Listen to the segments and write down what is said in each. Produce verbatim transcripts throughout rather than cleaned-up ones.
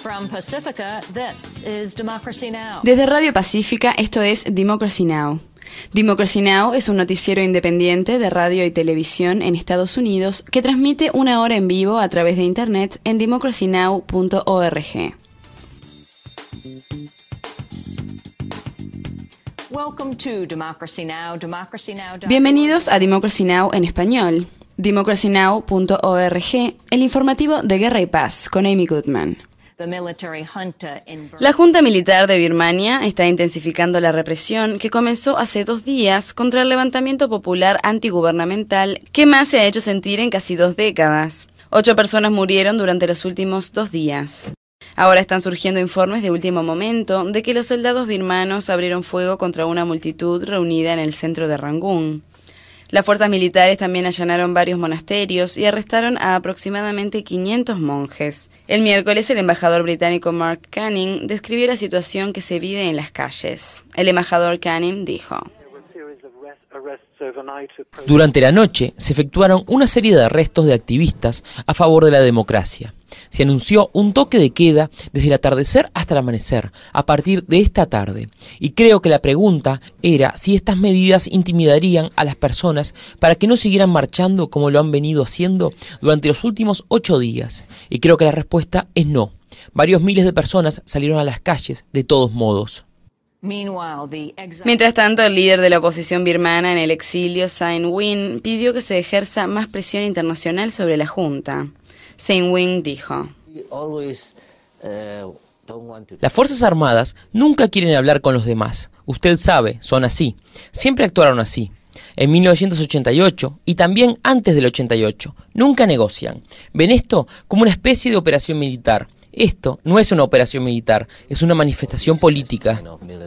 From Pacifica, this is Democracy Now! Desde Radio Pacífica, esto es Democracy Now! Democracy Now! Es un noticiero independiente de radio y televisión en Estados Unidos que transmite una hora en vivo a través de Internet en democracy now punto org. Welcome to Democracy Now! Democracy Now. Bienvenidos a Democracy Now! En español. democracy now punto org, el informativo de Guerra y Paz, con Amy Goodman. La Junta Militar de Birmania está intensificando la represión que comenzó hace dos días contra el levantamiento popular antigubernamental que más se ha hecho sentir en casi dos décadas. Ocho personas murieron durante los últimos dos días. Ahora están surgiendo informes de último momento de que los soldados birmanos abrieron fuego contra una multitud reunida en el centro de Rangún. Las fuerzas militares también allanaron varios monasterios y arrestaron a aproximadamente quinientos monjes. El miércoles, el embajador británico Mark Canning describió la situación que se vive en las calles. El embajador Canning dijo: Durante la noche se efectuaron una serie de arrestos de activistas a favor de la democracia. Se anunció un toque de queda desde el atardecer hasta el amanecer, a partir de esta tarde. Y creo que la pregunta era si estas medidas intimidarían a las personas para que no siguieran marchando como lo han venido haciendo durante los últimos ocho días. Y creo que la respuesta es no. Varios miles de personas salieron a las calles de todos modos. Mientras tanto, el líder de la oposición birmana en el exilio, Sein Win, pidió que se ejerza más presión internacional sobre la Junta. Sein Win dijo: Las Fuerzas Armadas nunca quieren hablar con los demás. Usted sabe, son así. Siempre actuaron así. En mil novecientos ochenta y ocho y también antes del ochenta y ocho. Nunca negocian. Ven esto como una especie de operación militar. Esto no es una operación militar, es una manifestación política.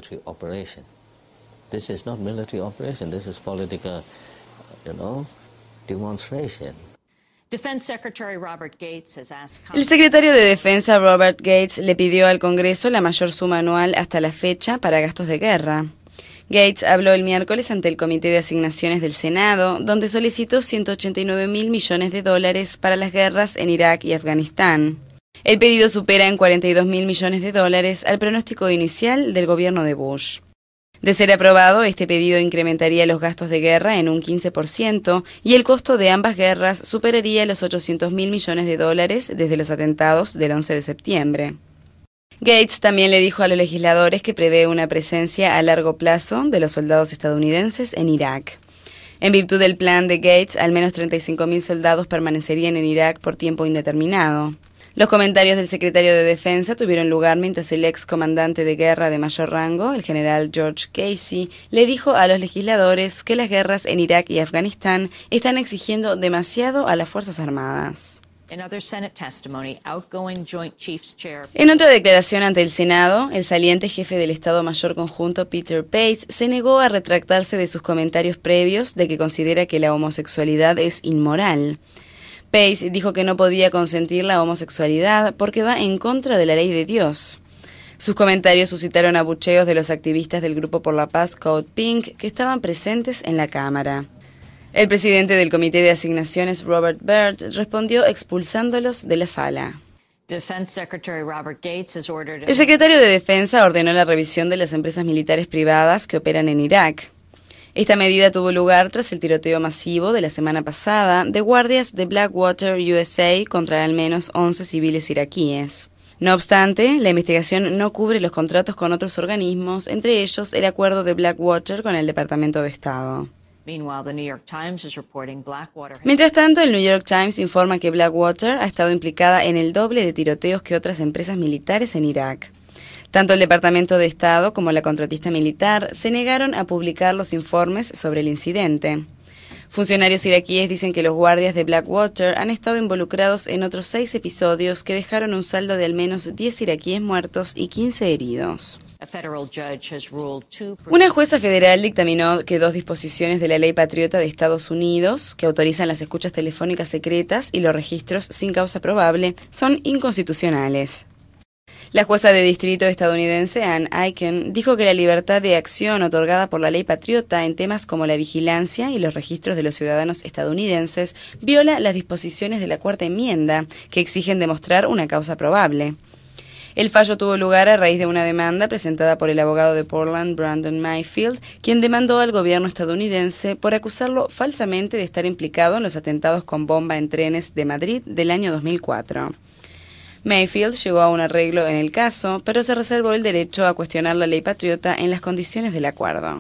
El secretario de Defensa Robert Gates le pidió al Congreso la mayor suma anual hasta la fecha para gastos de guerra. Gates habló el miércoles ante el Comité de Asignaciones del Senado, donde solicitó ciento ochenta y nueve mil millones de dólares para las guerras en Irak y Afganistán. El pedido supera en cuarenta y dos mil millones de dólares al pronóstico inicial del gobierno de Bush. De ser aprobado, este pedido incrementaría los gastos de guerra en un quince por ciento y el costo de ambas guerras superaría los ochocientos mil millones de dólares desde los atentados del once de septiembre. Gates también le dijo a los legisladores que prevé una presencia a largo plazo de los soldados estadounidenses en Irak. En virtud del plan de Gates, al menos treinta y cinco mil soldados permanecerían en Irak por tiempo indeterminado. Los comentarios del secretario de Defensa tuvieron lugar mientras el ex comandante de guerra de mayor rango, el general George Casey, le dijo a los legisladores que las guerras en Irak y Afganistán están exigiendo demasiado a las Fuerzas Armadas. En otra declaración ante el Senado, el saliente jefe del Estado Mayor Conjunto Peter Pace se negó a retractarse de sus comentarios previos de que considera que la homosexualidad es inmoral. Pace dijo que no podía consentir la homosexualidad porque va en contra de la ley de Dios. Sus comentarios suscitaron abucheos de los activistas del Grupo por la Paz Code Pink que estaban presentes en la Cámara. El presidente del Comité de Asignaciones, Robert Byrd, respondió expulsándolos de la sala. El secretario de Defensa ordenó la revisión de las empresas militares privadas que operan en Irak. Esta medida tuvo lugar tras el tiroteo masivo de la semana pasada de guardias de Blackwater U S A contra al menos once civiles iraquíes. No obstante, la investigación no cubre los contratos con otros organismos, entre ellos el acuerdo de Blackwater con el Departamento de Estado. Mientras tanto, el New York Times informa que Blackwater ha estado implicada en el doble de tiroteos que otras empresas militares en Irak. Tanto el Departamento de Estado como la contratista militar se negaron a publicar los informes sobre el incidente. Funcionarios iraquíes dicen que los guardias de Blackwater han estado involucrados en otros seis episodios que dejaron un saldo de al menos diez iraquíes muertos y quince heridos. Una jueza federal dictaminó que dos disposiciones de la Ley Patriota de Estados Unidos, que autorizan las escuchas telefónicas secretas y los registros sin causa probable, son inconstitucionales. La jueza de distrito estadounidense Ann Aiken dijo que la libertad de acción otorgada por la ley patriota en temas como la vigilancia y los registros de los ciudadanos estadounidenses viola las disposiciones de la Cuarta Enmienda, que exigen demostrar una causa probable. El fallo tuvo lugar a raíz de una demanda presentada por el abogado de Portland, Brandon Mayfield, quien demandó al gobierno estadounidense por acusarlo falsamente de estar implicado en los atentados con bomba en trenes de Madrid del año dos mil cuatro. Mayfield llegó a un arreglo en el caso, pero se reservó el derecho a cuestionar la ley patriota en las condiciones del acuerdo.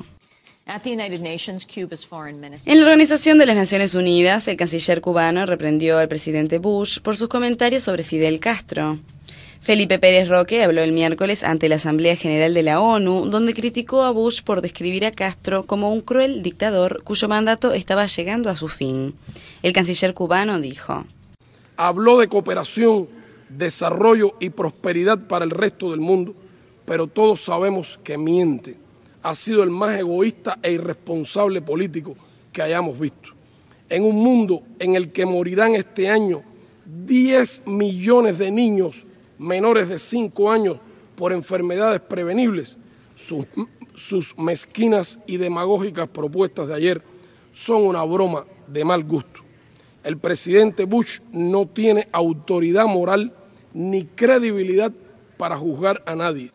En la Organización de las Naciones Unidas, el canciller cubano reprendió al presidente Bush por sus comentarios sobre Fidel Castro. Felipe Pérez Roque habló el miércoles ante la Asamblea General de la ONU, donde criticó a Bush por describir a Castro como un cruel dictador cuyo mandato estaba llegando a su fin. El canciller cubano dijo: habló de cooperación, desarrollo y prosperidad para el resto del mundo, pero todos sabemos que miente. Ha sido el más egoísta e irresponsable político que hayamos visto. En un mundo en el que morirán este año diez millones de niños menores de cinco años por enfermedades prevenibles, sus, sus mezquinas y demagógicas propuestas de ayer son una broma de mal gusto. El presidente Bush no tiene autoridad moral ni credibilidad para juzgar a nadie.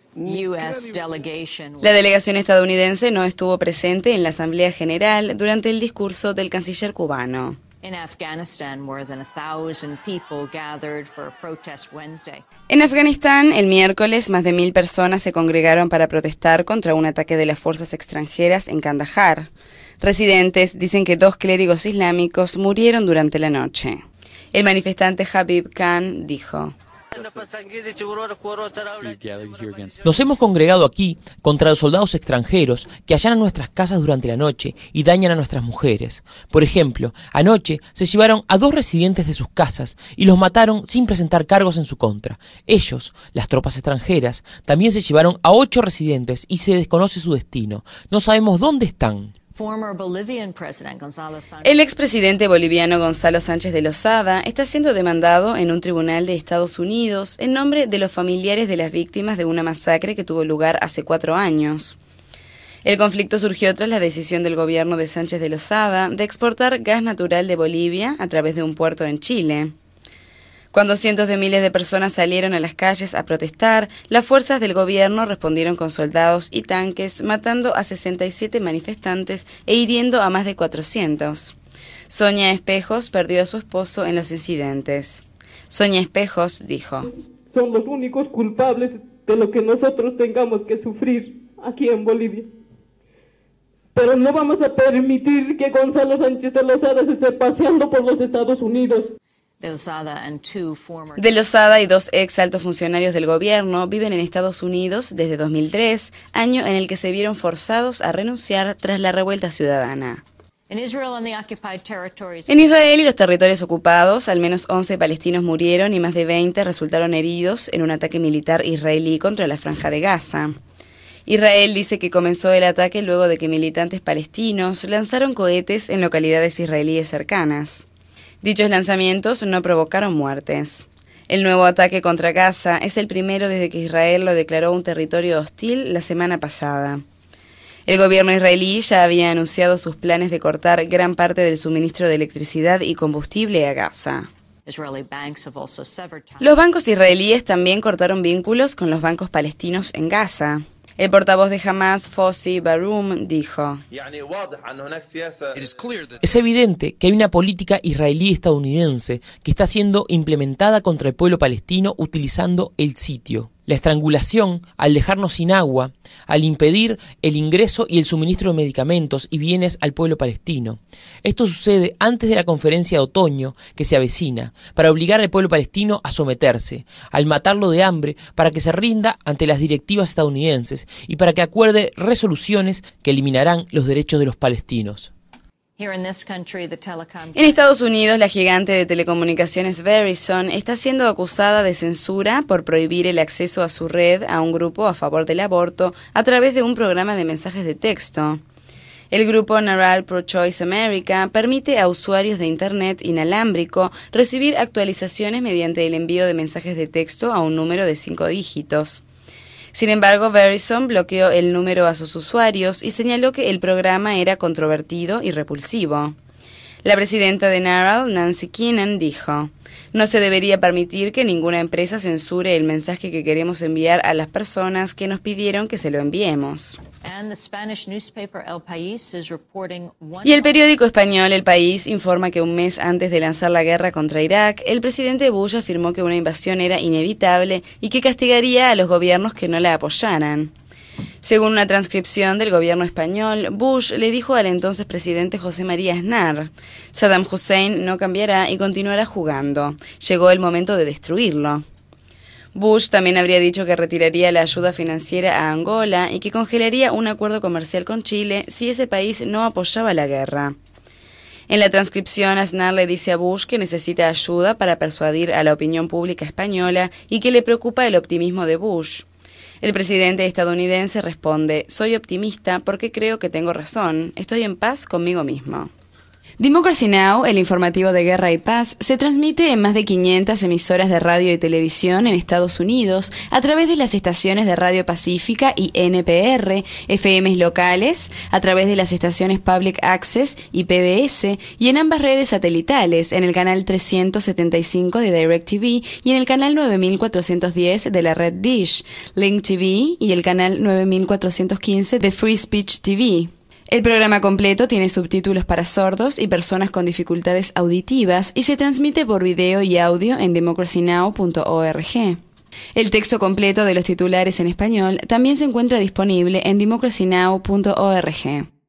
La delegación estadounidense no estuvo presente en la Asamblea General durante el discurso del canciller cubano. En Afganistán, el miércoles, más de mil personas se congregaron para protestar contra un ataque de las fuerzas extranjeras en Kandahar. Residentes dicen que dos clérigos islámicos murieron durante la noche. El manifestante Habib Khan dijo: nos hemos congregado aquí contra los soldados extranjeros que allanan nuestras casas durante la noche y dañan a nuestras mujeres. Por ejemplo, anoche se llevaron a dos residentes de sus casas y los mataron sin presentar cargos en su contra. Ellos, las tropas extranjeras, también se llevaron a ocho residentes y se desconoce su destino. No sabemos dónde están. El expresidente boliviano Gonzalo Sánchez de Lozada está siendo demandado en un tribunal de Estados Unidos en nombre de los familiares de las víctimas de una masacre que tuvo lugar hace cuatro años. El conflicto surgió tras la decisión del gobierno de Sánchez de Lozada de exportar gas natural de Bolivia a través de un puerto en Chile. Cuando cientos de miles de personas salieron a las calles a protestar, las fuerzas del gobierno respondieron con soldados y tanques, matando a sesenta y siete manifestantes e hiriendo a más de cuatrocientos. Sonia Espejos perdió a su esposo en los incidentes. Sonia Espejos dijo: son los únicos culpables de lo que nosotros tengamos que sufrir aquí en Bolivia. Pero no vamos a permitir que Gonzalo Sánchez de Lozada se esté paseando por los Estados Unidos. De Lozada y dos ex altos funcionarios del gobierno viven en Estados Unidos desde dos mil tres, año en el que se vieron forzados a renunciar tras la revuelta ciudadana. En Israel y los territorios ocupados, al menos once palestinos murieron y más de veinte resultaron heridos en un ataque militar israelí contra la Franja de Gaza. Israel dice que comenzó el ataque luego de que militantes palestinos lanzaron cohetes en localidades israelíes cercanas. Dichos lanzamientos no provocaron muertes. El nuevo ataque contra Gaza es el primero desde que Israel lo declaró un territorio hostil la semana pasada. El gobierno israelí ya había anunciado sus planes de cortar gran parte del suministro de electricidad y combustible a Gaza. Los bancos israelíes también cortaron vínculos con los bancos palestinos en Gaza. El portavoz de Hamas, Fossi Baroum, dijo: es evidente que hay una política israelí-estadounidense que está siendo implementada contra el pueblo palestino utilizando el sitio. La estrangulación, al dejarnos sin agua, al impedir el ingreso y el suministro de medicamentos y bienes al pueblo palestino. Esto sucede antes de la conferencia de otoño que se avecina, para obligar al pueblo palestino a someterse, al matarlo de hambre para que se rinda ante las directivas estadounidenses y para que acuerde resoluciones que eliminarán los derechos de los palestinos. En Estados Unidos, la gigante de telecomunicaciones Verizon está siendo acusada de censura por prohibir el acceso a su red a un grupo a favor del aborto a través de un programa de mensajes de texto. El grupo Naral Pro-Choice America permite a usuarios de Internet inalámbrico recibir actualizaciones mediante el envío de mensajes de texto a un número de cinco dígitos. Sin embargo, Verizon bloqueó el número a sus usuarios y señaló que el programa era controvertido y repulsivo. La presidenta de NARAL, Nancy Keenan, dijo: no se debería permitir que ninguna empresa censure el mensaje que queremos enviar a las personas que nos pidieron que se lo enviemos. Y el periódico español El País informa que un mes antes de lanzar la guerra contra Irak, el presidente Bush afirmó que una invasión era inevitable y que castigaría a los gobiernos que no la apoyaran. Según una transcripción del gobierno español, Bush le dijo al entonces presidente José María Aznar: Saddam Hussein no cambiará y continuará jugando. Llegó el momento de destruirlo. Bush también habría dicho que retiraría la ayuda financiera a Angola y que congelaría un acuerdo comercial con Chile si ese país no apoyaba la guerra. En la transcripción, Aznar le dice a Bush que necesita ayuda para persuadir a la opinión pública española y que le preocupa el optimismo de Bush. El presidente estadounidense responde: soy optimista porque creo que tengo razón, estoy en paz conmigo mismo. Democracy Now!, el informativo de guerra y paz, se transmite en más de quinientas emisoras de radio y televisión en Estados Unidos a través de las estaciones de Radio Pacífica y N P R, F Ms locales, a través de las estaciones Public Access y P B S, y en ambas redes satelitales, en el canal trescientos setenta y cinco de DirecTV y en el canal nueve mil cuatrocientos diez de la red Dish, Link T V y el canal nueve mil cuatrocientos quince de Free Speech T V. El programa completo tiene subtítulos para sordos y personas con dificultades auditivas y se transmite por video y audio en democracy now punto org. El texto completo de los titulares en español también se encuentra disponible en democracy now punto org.